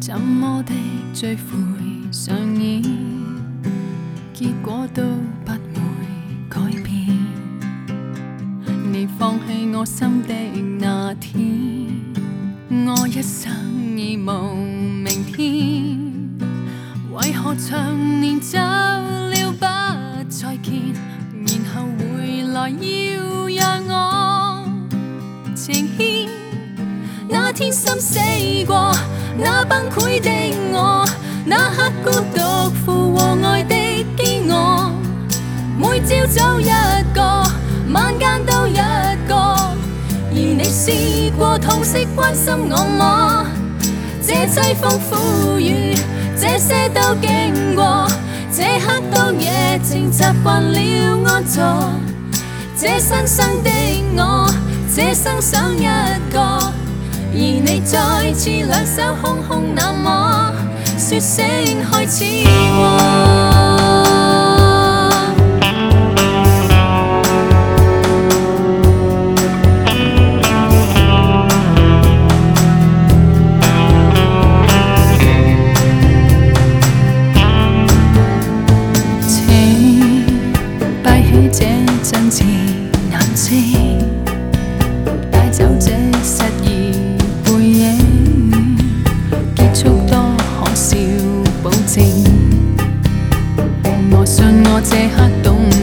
怎麼的追悔上演，結果都不會改變。你放棄我心的那天，我一生已無明天。為何長年走了不再見，然後回來要讓我情牽？那天心死過，那崩潰的我，那刻孤獨負和愛的飢餓，每朝早一個，晚間都一個。而你試過痛惜關心我麼？這凄風苦雨，這些都經過，這刻到夜靜習慣了安坐。這新生的我，這生想一個。而你再次兩手空空，那麼說聲開始請閉起這真摯眼睛，帶走這失意背影，結束多可笑保證。我信我這刻懂